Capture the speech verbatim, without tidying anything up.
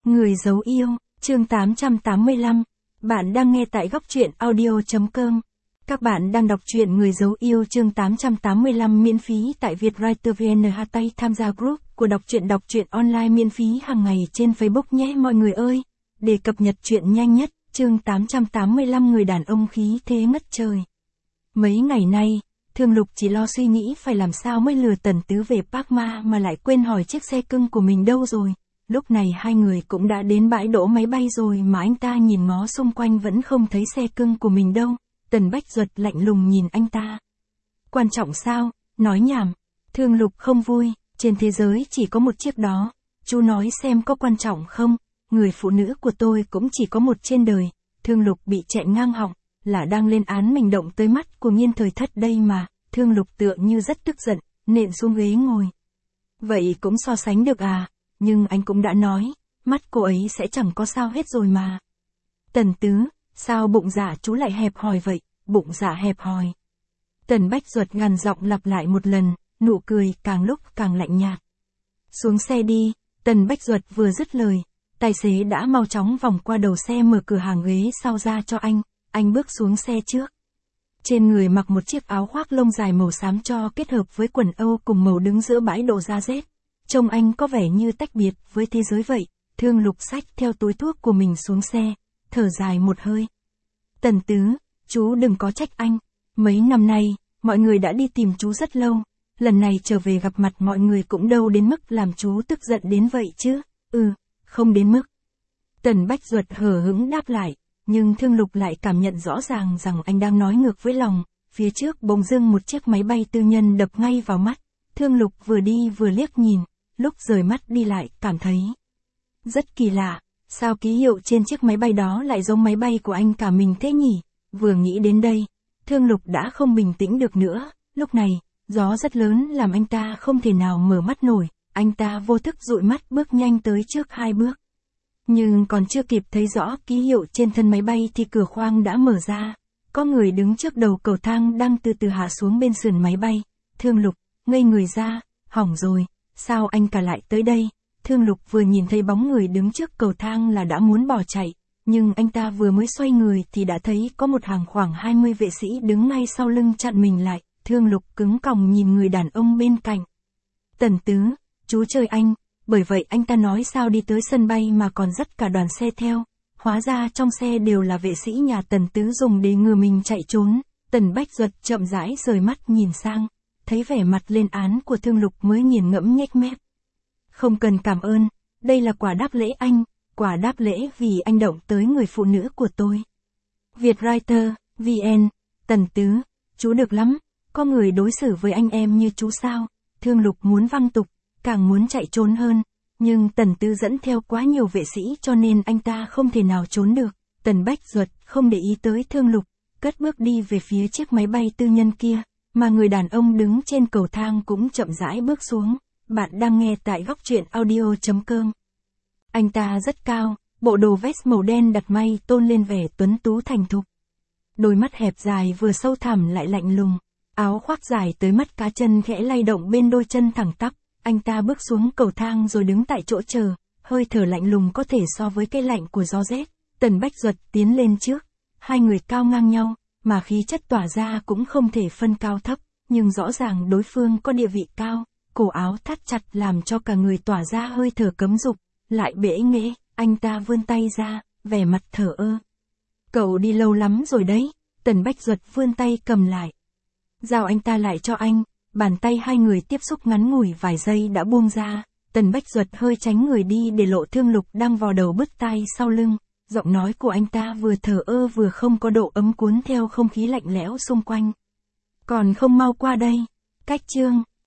Người giấu yêu, chương tám trăm tám mươi lăm. Bạn đang nghe tại góc truyện audio.com. Các bạn đang đọc truyện Người giấu yêu chương tám trăm tám mươi lăm miễn phí tại Vietwriter vê en. Hashtag tham gia group của đọc truyện đọc truyện online miễn phí hàng ngày trên Facebook nhé mọi người ơi. Để cập nhật truyện nhanh nhất, chương tám trăm tám mươi lăm người đàn ông khí thế ngất trời. Mấy ngày nay, Thương Lục chỉ lo suy nghĩ phải làm sao mới lừa Tần Tứ về Park Ma mà lại quên hỏi chiếc xe cưng của mình đâu rồi. Lúc này hai người cũng đã đến bãi đỗ máy bay rồi mà anh ta nhìn ngó xung quanh vẫn không thấy xe cưng của mình đâu. Tần Bách Duật lạnh lùng nhìn anh ta. Quan trọng sao, nói nhảm. Thương Lục không vui, trên thế giới chỉ có một chiếc đó. Chú nói xem có quan trọng không, người phụ nữ của tôi cũng chỉ có một trên đời. Thương Lục bị chẹn ngang họng, là đang lên án mình động tới mắt của Nghiên Thời Thất đây mà. Thương Lục tựa như rất tức giận, nện xuống ghế ngồi. Vậy cũng so sánh được à? Nhưng anh cũng đã nói, mắt cô ấy sẽ chẳng có sao hết rồi mà. Tần Tứ, sao bụng dạ chú lại hẹp hòi vậy, bụng dạ hẹp hòi. Tần Bách Duật gằn giọng lặp lại một lần, nụ cười càng lúc càng lạnh nhạt. Xuống xe đi, Tần Bách Duật vừa dứt lời, tài xế đã mau chóng vòng qua đầu xe mở cửa hàng ghế sau ra cho anh, anh bước xuống xe trước. Trên người mặc một chiếc áo khoác lông dài màu xám cho kết hợp với quần Âu cùng màu đứng giữa bãi đổ da rét. Trông anh có vẻ như tách biệt với thế giới vậy. Thương Lục xách theo túi thuốc của mình xuống xe, thở dài một hơi. Tần Tứ, chú đừng có trách anh. Mấy năm nay, mọi người đã đi tìm chú rất lâu. Lần này trở về gặp mặt mọi người cũng đâu đến mức làm chú tức giận đến vậy chứ. Ừ, không đến mức. Tần Bách Duật hờ hững đáp lại, nhưng Thương Lục lại cảm nhận rõ ràng rằng anh đang nói ngược với lòng. Phía trước bỗng dưng một chiếc máy bay tư nhân đập ngay vào mắt. Thương Lục vừa đi vừa liếc nhìn. Lúc rời mắt đi lại, cảm thấy rất kỳ lạ, sao ký hiệu trên chiếc máy bay đó lại giống máy bay của anh cả mình thế nhỉ? Vừa nghĩ đến đây, Thương Lục đã không bình tĩnh được nữa. Lúc này, gió rất lớn làm anh ta không thể nào mở mắt nổi, anh ta vô thức dụi mắt bước nhanh tới trước hai bước. Nhưng còn chưa kịp thấy rõ ký hiệu trên thân máy bay thì cửa khoang đã mở ra. Có người đứng trước đầu cầu thang đang từ từ hạ xuống bên sườn máy bay. Thương Lục ngây người ra, hỏng rồi. Sao anh cả lại tới đây? Thương Lục vừa nhìn thấy bóng người đứng trước cầu thang là đã muốn bỏ chạy, nhưng anh ta vừa mới xoay người thì đã thấy có một hàng khoảng hai mươi vệ sĩ đứng ngay sau lưng chặn mình lại. Thương Lục cứng còng nhìn người đàn ông bên cạnh. Tần Tứ, chú chơi anh, bởi vậy anh ta nói sao đi tới sân bay mà còn dắt cả đoàn xe theo. Hóa ra trong xe đều là vệ sĩ nhà Tần Tứ dùng để ngừa mình chạy trốn. Tần Bách Duật chậm rãi rời mắt nhìn sang. Thấy vẻ mặt lên án của Thương Lục mới nghiền ngẫm nhếch mép. Không cần cảm ơn, đây là quả đáp lễ anh, quả đáp lễ vì anh động tới người phụ nữ của tôi. Vietwriter, vê en, Tần Tứ, chú được lắm, có người đối xử với anh em như chú sao? Thương Lục muốn văng tục, càng muốn chạy trốn hơn, nhưng Tần Tứ dẫn theo quá nhiều vệ sĩ cho nên anh ta không thể nào trốn được. Tần Bách Duật không để ý tới Thương Lục, cất bước đi về phía chiếc máy bay tư nhân kia. Mà người đàn ông đứng trên cầu thang cũng chậm rãi bước xuống. Bạn đang nghe tại góc truyện audio.com. Anh ta rất cao, bộ đồ vest màu đen đặt may tôn lên vẻ tuấn tú thành thục. Đôi mắt hẹp dài vừa sâu thẳm lại lạnh lùng. Áo khoác dài tới mắt cá chân khẽ lay động bên đôi chân thẳng tắp. Anh ta bước xuống cầu thang rồi đứng tại chỗ chờ. Hơi thở lạnh lùng có thể so với cái lạnh của gió rét. Tần Bách Duật tiến lên trước. Hai người cao ngang nhau. Mà khí chất tỏa ra cũng không thể phân cao thấp, nhưng rõ ràng đối phương có địa vị cao, cổ áo thắt chặt làm cho cả người tỏa ra hơi thở cấm dục, lại bẽ nghễ, anh ta vươn tay ra, vẻ mặt thờ ơ. Cậu đi lâu lắm rồi đấy, Tần Bách Duật vươn tay cầm lại. Giao anh ta lại cho anh, bàn tay hai người tiếp xúc ngắn ngủi vài giây đã buông ra, Tần Bách Duật hơi tránh người đi để lộ Thương Lục đang vò đầu bứt tai sau lưng. Giọng nói của anh ta vừa thờ ơ vừa không có độ ấm cuốn theo không khí lạnh lẽo xung quanh. Còn không mau qua đây. Cách chương